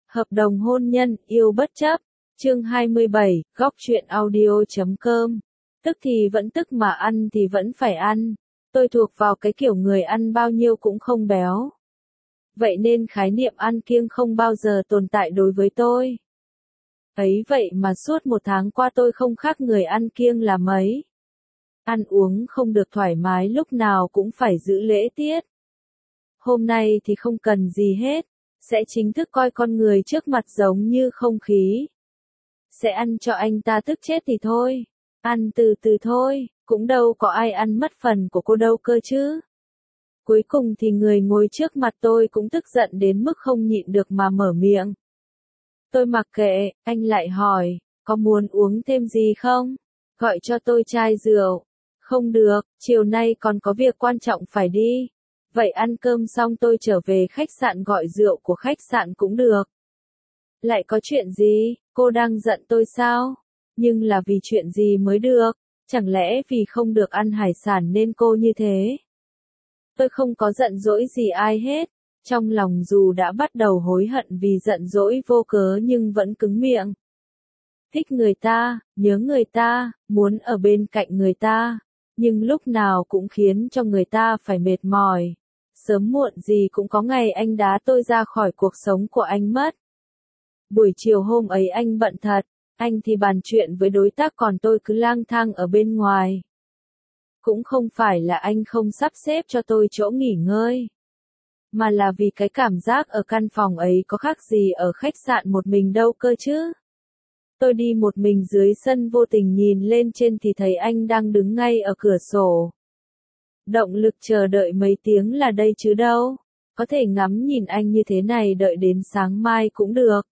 Hợp đồng hôn nhân, yêu bất chấp. Chương 27, góc truyện audio.com. Tức thì vẫn tức mà ăn thì vẫn phải ăn. Tôi thuộc vào cái kiểu người ăn bao nhiêu cũng không béo. Vậy nên khái niệm ăn kiêng không bao giờ tồn tại đối với tôi. Ấy vậy mà suốt một tháng qua tôi không khác người ăn kiêng là mấy. Ăn uống không được thoải mái, lúc nào cũng phải giữ lễ tiết. Hôm nay thì không cần gì hết, sẽ chính thức coi con người trước mặt giống như không khí. Sẽ ăn cho anh ta tức chết thì thôi, ăn từ từ thôi, cũng đâu có ai ăn mất phần của cô đâu cơ chứ. Cuối cùng thì người ngồi trước mặt tôi cũng tức giận đến mức không nhịn được mà mở miệng. Tôi mặc kệ, anh lại hỏi, có muốn uống thêm gì không? Gọi cho tôi chai rượu. Không được, chiều nay còn có việc quan trọng phải đi. Vậy ăn cơm xong tôi trở về khách sạn gọi rượu của khách sạn cũng được. Lại có chuyện gì, cô đang giận tôi sao? Nhưng là vì chuyện gì mới được? Chẳng lẽ vì không được ăn hải sản nên cô như thế? Tôi không có giận dỗi gì ai hết. Trong lòng dù đã bắt đầu hối hận vì giận dỗi vô cớ nhưng vẫn cứng miệng. Thích người ta, nhớ người ta, muốn ở bên cạnh người ta, nhưng lúc nào cũng khiến cho người ta phải mệt mỏi. Sớm muộn gì cũng có ngày anh đá tôi ra khỏi cuộc sống của anh mất. Buổi chiều hôm ấy anh bận thật, anh thì bàn chuyện với đối tác còn tôi cứ lang thang ở bên ngoài. Cũng không phải là anh không sắp xếp cho tôi chỗ nghỉ ngơi, mà là vì cái cảm giác ở căn phòng ấy có khác gì ở khách sạn một mình đâu cơ chứ. Tôi đi một mình dưới sân vô tình nhìn lên trên thì thấy anh đang đứng ngay ở cửa sổ. Động lực chờ đợi mấy tiếng là đây chứ đâu. Có thể ngắm nhìn anh như thế này đợi đến sáng mai cũng được.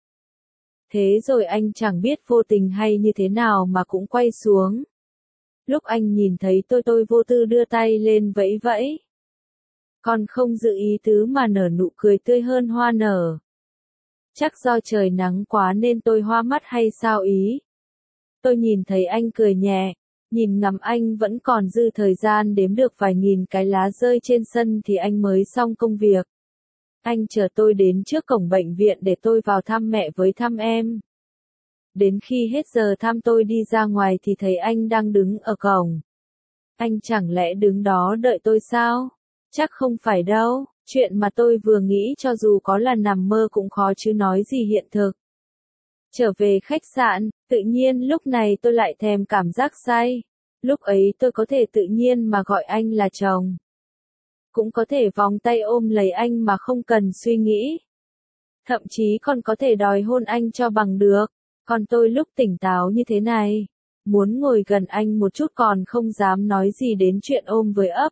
Thế rồi anh chẳng biết vô tình hay như thế nào mà cũng quay xuống. Lúc anh nhìn thấy tôi vô tư đưa tay lên vẫy vẫy. Còn không dự ý tứ mà nở nụ cười tươi hơn hoa nở. Chắc do trời nắng quá nên tôi hoa mắt hay sao ý. Tôi nhìn thấy anh cười nhẹ, nhìn ngắm anh vẫn còn dư thời gian đếm được vài nghìn cái lá rơi trên sân thì anh mới xong công việc. Anh chờ tôi đến trước cổng bệnh viện để tôi vào thăm mẹ với thăm em. Đến khi hết giờ thăm tôi đi ra ngoài thì thấy anh đang đứng ở cổng. Anh chẳng lẽ đứng đó đợi tôi sao? Chắc không phải đâu, chuyện mà tôi vừa nghĩ cho dù có là nằm mơ cũng khó chứ nói gì hiện thực. Trở về khách sạn, tự nhiên lúc này tôi lại thèm cảm giác say. Lúc ấy tôi có thể tự nhiên mà gọi anh là chồng. Cũng có thể vòng tay ôm lấy anh mà không cần suy nghĩ. Thậm chí còn có thể đòi hôn anh cho bằng được. Còn tôi lúc tỉnh táo như thế này, muốn ngồi gần anh một chút còn không dám nói gì đến chuyện ôm với ấp.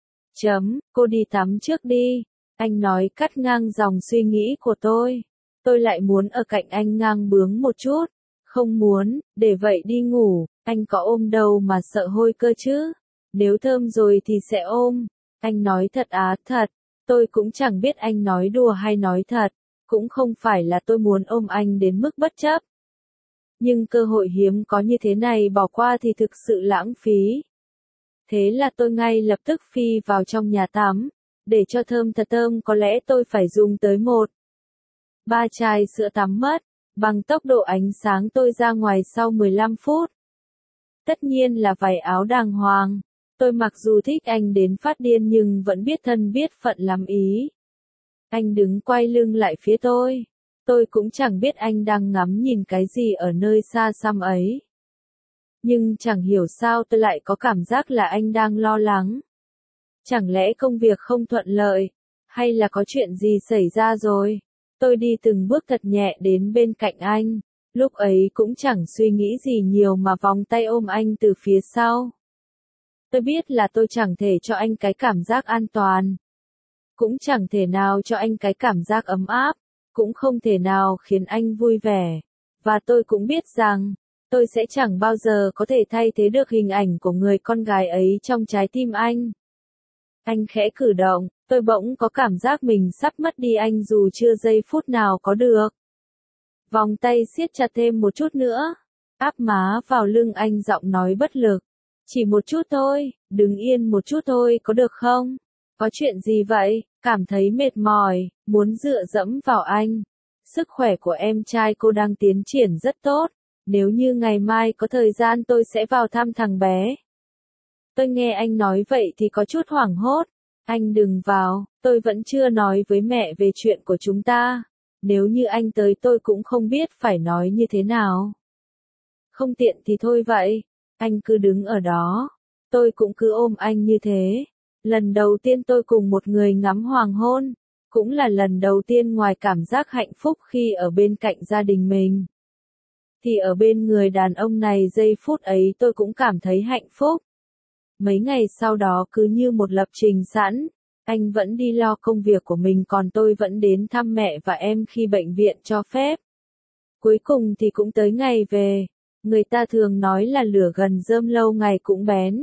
Cô đi tắm trước đi. Anh nói cắt ngang dòng suy nghĩ của tôi. Tôi lại muốn ở cạnh anh ngang bướng một chút. Không muốn, để vậy đi ngủ, anh có ôm đâu mà sợ hôi cơ chứ. Nếu thơm rồi thì sẽ ôm. Anh nói thật á, thật. Tôi cũng chẳng biết anh nói đùa hay nói thật. Cũng không phải là tôi muốn ôm anh đến mức bất chấp. Nhưng cơ hội hiếm có như thế này bỏ qua thì thực sự lãng phí. Thế là tôi ngay lập tức phi vào trong nhà tắm. Để cho thơm thật thơm có lẽ tôi phải dùng tới 1-3 chai sữa tắm mất. Bằng tốc độ ánh sáng tôi ra ngoài sau 15 phút. Tất nhiên là váy áo đàng hoàng. Tôi mặc dù thích anh đến phát điên nhưng vẫn biết thân biết phận lắm ý. Anh đứng quay lưng lại phía tôi. Tôi cũng chẳng biết anh đang ngắm nhìn cái gì ở nơi xa xăm ấy. Nhưng chẳng hiểu sao tôi lại có cảm giác là anh đang lo lắng. Chẳng lẽ công việc không thuận lợi, hay là có chuyện gì xảy ra rồi? Tôi đi từng bước thật nhẹ đến bên cạnh anh, lúc ấy cũng chẳng suy nghĩ gì nhiều mà vòng tay ôm anh từ phía sau. Tôi biết là tôi chẳng thể cho anh cái cảm giác an toàn, cũng chẳng thể nào cho anh cái cảm giác ấm áp, cũng không thể nào khiến anh vui vẻ. Và tôi cũng biết rằng, tôi sẽ chẳng bao giờ có thể thay thế được hình ảnh của người con gái ấy trong trái tim anh. Anh khẽ cử động, tôi bỗng có cảm giác mình sắp mất đi anh dù chưa giây phút nào có được. Vòng tay siết chặt thêm một chút nữa, áp má vào lưng anh giọng nói bất lực. Chỉ một chút thôi, đứng yên một chút thôi có được không? Có chuyện gì vậy? Cảm thấy mệt mỏi, muốn dựa dẫm vào anh. Sức khỏe của em trai cô đang tiến triển rất tốt. Nếu như ngày mai có thời gian tôi sẽ vào thăm thằng bé. Tôi nghe anh nói vậy thì có chút hoảng hốt. Anh đừng vào, tôi vẫn chưa nói với mẹ về chuyện của chúng ta. Nếu như anh tới tôi cũng không biết phải nói như thế nào. Không tiện thì thôi vậy. Anh cứ đứng ở đó. Tôi cũng cứ ôm anh như thế. Lần đầu tiên tôi cùng một người ngắm hoàng hôn. Cũng là lần đầu tiên ngoài cảm giác hạnh phúc khi ở bên cạnh gia đình mình. Thì ở bên người đàn ông này giây phút ấy tôi cũng cảm thấy hạnh phúc. Mấy ngày sau đó cứ như một lập trình sẵn, anh vẫn đi lo công việc của mình còn tôi vẫn đến thăm mẹ và em khi bệnh viện cho phép. Cuối cùng thì cũng tới ngày về, người ta thường nói là lửa gần rơm lâu ngày cũng bén.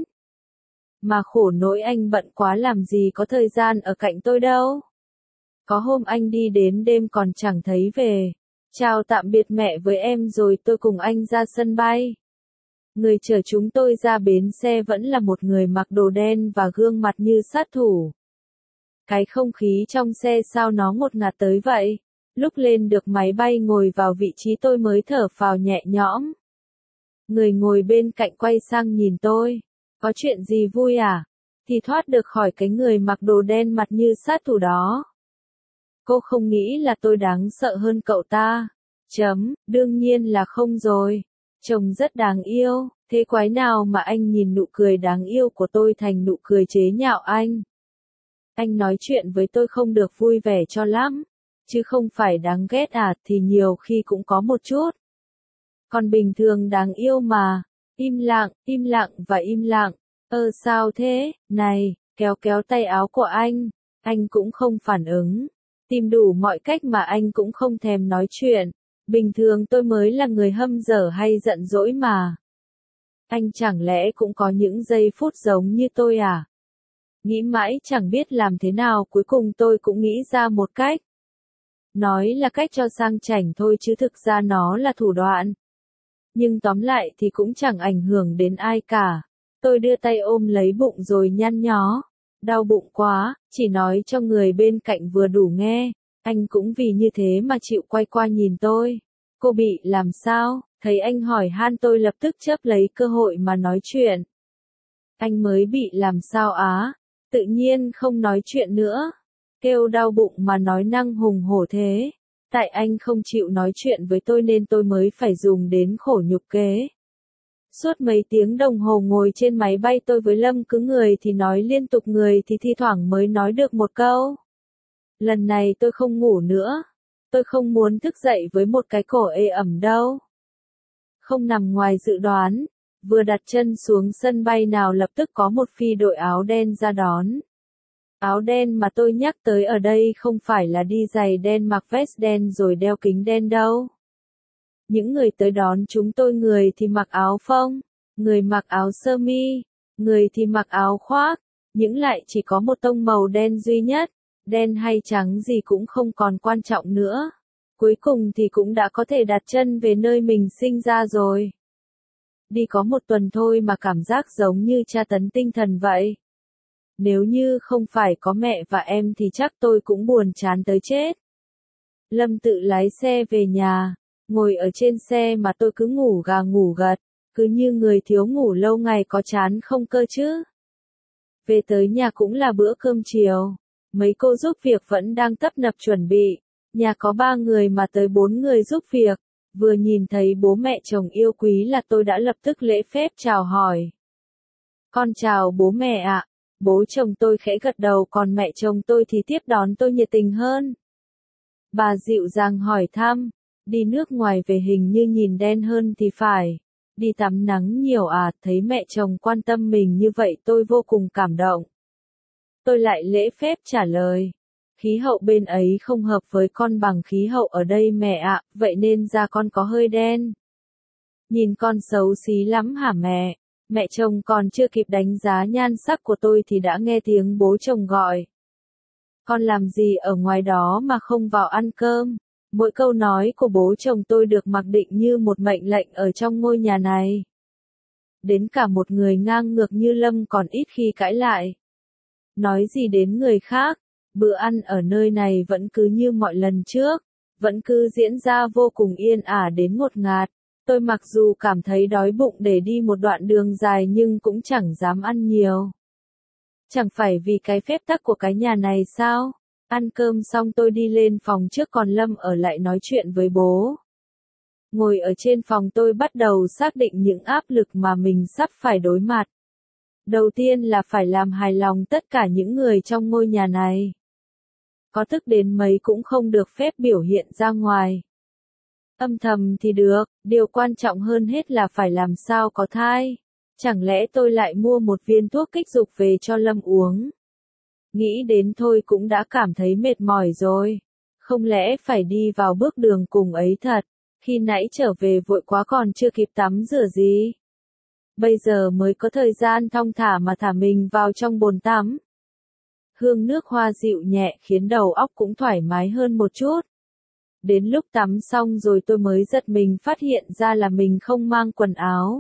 Mà khổ nỗi anh bận quá làm gì có thời gian ở cạnh tôi đâu. Có hôm anh đi đến đêm còn chẳng thấy về. Chào tạm biệt mẹ với em rồi tôi cùng anh ra sân bay. Người chở chúng tôi ra bến xe vẫn là một người mặc đồ đen và gương mặt như sát thủ. Cái không khí trong xe sao nó ngột ngạt tới vậy? Lúc lên được máy bay ngồi vào vị trí tôi mới thở phào nhẹ nhõm. Người ngồi bên cạnh quay sang nhìn tôi. Có chuyện gì vui à? Thì thoát được khỏi cái người mặc đồ đen mặt như sát thủ đó. Cô không nghĩ là tôi đáng sợ hơn cậu ta. Đương nhiên là không rồi. Chồng rất đáng yêu, thế quái nào mà anh nhìn nụ cười đáng yêu của tôi thành nụ cười chế nhạo anh. Anh nói chuyện với tôi không được vui vẻ cho lắm, chứ không phải đáng ghét à thì nhiều khi cũng có một chút. Còn bình thường đáng yêu mà, im lặng và im lặng. Sao thế, này, kéo kéo tay áo của anh cũng không phản ứng. Tìm đủ mọi cách mà anh cũng không thèm nói chuyện. Bình thường tôi mới là người hâm dở hay giận dỗi mà. Anh chẳng lẽ cũng có những giây phút giống như tôi à? Nghĩ mãi chẳng biết làm thế nào cuối cùng tôi cũng nghĩ ra một cách. Nói là cách cho sang chảnh thôi chứ thực ra nó là thủ đoạn. Nhưng tóm lại thì cũng chẳng ảnh hưởng đến ai cả. Tôi đưa tay ôm lấy bụng rồi nhăn nhó. Đau bụng quá, chỉ nói cho người bên cạnh vừa đủ nghe. Anh cũng vì như thế mà chịu quay qua nhìn tôi. Cô bị làm sao? Thấy anh hỏi han tôi lập tức chớp lấy cơ hội mà nói chuyện. Anh mới bị làm sao á? Tự nhiên không nói chuyện nữa. Kêu đau bụng mà nói năng hùng hổ thế. Tại anh không chịu nói chuyện với tôi nên tôi mới phải dùng đến khổ nhục kế. Suốt mấy tiếng đồng hồ ngồi trên máy bay tôi với Lâm cứ người thì nói liên tục người thì thi thoảng mới nói được một câu. Lần này tôi không ngủ nữa. Tôi không muốn thức dậy với một cái cổ ê ẩm đâu. Không nằm ngoài dự đoán. Vừa đặt chân xuống sân bay nào lập tức có một phi đội áo đen ra đón. Áo đen mà tôi nhắc tới ở đây không phải là đi giày đen mặc vest đen rồi đeo kính đen đâu. Những người tới đón chúng tôi người thì mặc áo phông, người mặc áo sơ mi, người thì mặc áo khoác, những lại chỉ có một tông màu đen duy nhất, đen hay trắng gì cũng không còn quan trọng nữa. Cuối cùng thì cũng đã có thể đặt chân về nơi mình sinh ra rồi. Đi có một tuần thôi mà cảm giác giống như tra tấn tinh thần vậy. Nếu như không phải có mẹ và em thì chắc tôi cũng buồn chán tới chết. Lâm tự lái xe về nhà, ngồi ở trên xe mà tôi cứ ngủ gà ngủ gật, cứ như người thiếu ngủ lâu ngày có chán không cơ chứ. Về tới nhà cũng là bữa cơm chiều, mấy cô giúp việc vẫn đang tấp nập chuẩn bị, nhà có 3 người mà tới 4 người giúp việc. Vừa nhìn thấy bố mẹ chồng yêu quý là tôi đã lập tức lễ phép chào hỏi. Con chào bố mẹ ạ. Bố chồng tôi khẽ gật đầu còn mẹ chồng tôi thì tiếp đón tôi nhiệt tình hơn. Bà dịu dàng hỏi thăm, đi nước ngoài về hình như nhìn đen hơn thì phải. Đi tắm nắng nhiều à, thấy mẹ chồng quan tâm mình như vậy tôi vô cùng cảm động. Tôi lại lễ phép trả lời. Khí hậu bên ấy không hợp với con bằng khí hậu ở đây mẹ ạ, vậy nên da con có hơi đen. Nhìn con xấu xí lắm hả mẹ? Mẹ chồng còn chưa kịp đánh giá nhan sắc của tôi thì đã nghe tiếng bố chồng gọi. Con làm gì ở ngoài đó mà không vào ăn cơm? Mỗi câu nói của bố chồng tôi được mặc định như một mệnh lệnh ở trong ngôi nhà này. Đến cả một người ngang ngược như Lâm còn ít khi cãi lại. Nói gì đến người khác, bữa ăn ở nơi này vẫn cứ như mọi lần trước, vẫn cứ diễn ra vô cùng yên ả đến ngột ngạt. Tôi mặc dù cảm thấy đói bụng để đi một đoạn đường dài nhưng cũng chẳng dám ăn nhiều. Chẳng phải vì cái phép tắc của cái nhà này sao? Ăn cơm xong tôi đi lên phòng trước còn Lâm ở lại nói chuyện với bố. Ngồi ở trên phòng tôi bắt đầu xác định những áp lực mà mình sắp phải đối mặt. Đầu tiên là phải làm hài lòng tất cả những người trong ngôi nhà này. Có tức đến mấy cũng không được phép biểu hiện ra ngoài. Âm thầm thì được, điều quan trọng hơn hết là phải làm sao có thai. Chẳng lẽ tôi lại mua một viên thuốc kích dục về cho Lâm uống? Nghĩ đến thôi cũng đã cảm thấy mệt mỏi rồi. Không lẽ phải đi vào bước đường cùng ấy thật? Khi nãy trở về vội quá còn chưa kịp tắm rửa gì. Bây giờ mới có thời gian thong thả mà thả mình vào trong bồn tắm. Hương nước hoa dịu nhẹ khiến đầu óc cũng thoải mái hơn một chút. Đến lúc tắm xong rồi tôi mới giật mình phát hiện ra là mình không mang quần áo.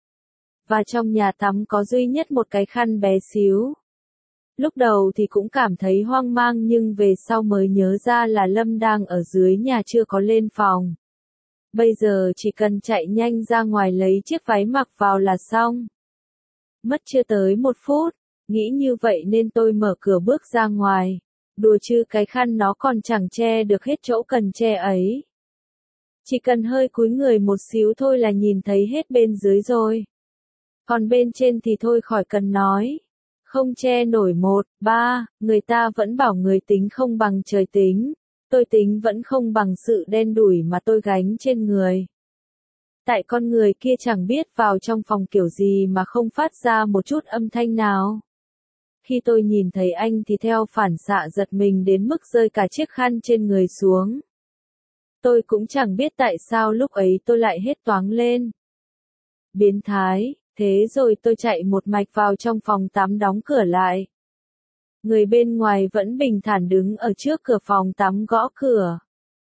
Và trong nhà tắm có duy nhất một cái khăn bé xíu. Lúc đầu thì cũng cảm thấy hoang mang nhưng về sau mới nhớ ra là Lâm đang ở dưới nhà chưa có lên phòng. Bây giờ chỉ cần chạy nhanh ra ngoài lấy chiếc váy mặc vào là xong. Mất chưa tới 1 phút, nghĩ như vậy nên tôi mở cửa bước ra ngoài. Đùa chứ cái khăn nó còn chẳng che được hết chỗ cần che ấy. Chỉ cần hơi cúi người một xíu thôi là nhìn thấy hết bên dưới rồi. Còn bên trên thì thôi khỏi cần nói. Không che nổi 1, 3, người ta vẫn bảo người tính không bằng trời tính. Tôi tính vẫn không bằng sự đen đủi mà tôi gánh trên người. Tại con người kia chẳng biết vào trong phòng kiểu gì mà không phát ra một chút âm thanh nào. Khi tôi nhìn thấy anh thì theo phản xạ giật mình đến mức rơi cả chiếc khăn trên người xuống. Tôi cũng chẳng biết tại sao lúc ấy tôi lại hết toáng lên. Biến thái, thế rồi tôi chạy một mạch vào trong phòng tắm đóng cửa lại. Người bên ngoài vẫn bình thản đứng ở trước cửa phòng tắm gõ cửa.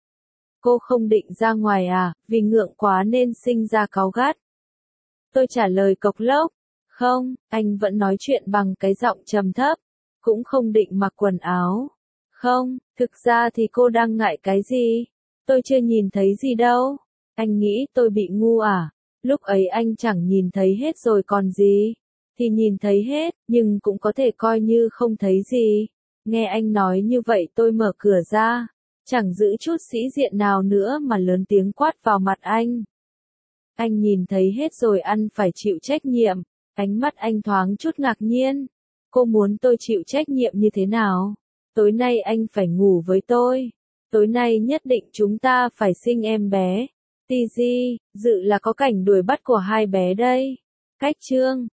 Cô không định ra ngoài à, vì ngượng quá nên sinh ra cáu gắt. Tôi trả lời cộc lốc. Không, anh vẫn nói chuyện bằng cái giọng trầm thấp. Cũng không định mặc quần áo. Không, thực ra thì cô đang ngại cái gì? Tôi chưa nhìn thấy gì đâu. Anh nghĩ tôi bị ngu à? Lúc ấy anh chẳng nhìn thấy hết rồi còn gì? Thì nhìn thấy hết, nhưng cũng có thể coi như không thấy gì. Nghe anh nói như vậy tôi mở cửa ra. Chẳng giữ chút sĩ diện nào nữa mà lớn tiếng quát vào mặt anh. Anh nhìn thấy hết rồi ăn phải chịu trách nhiệm. Ánh mắt anh thoáng chút ngạc nhiên. Cô muốn tôi chịu trách nhiệm như thế nào? Tối nay anh phải ngủ với tôi. Tối nay nhất định chúng ta phải sinh em bé. TG, dự là có cảnh đuổi bắt của hai bé đây. Cách chương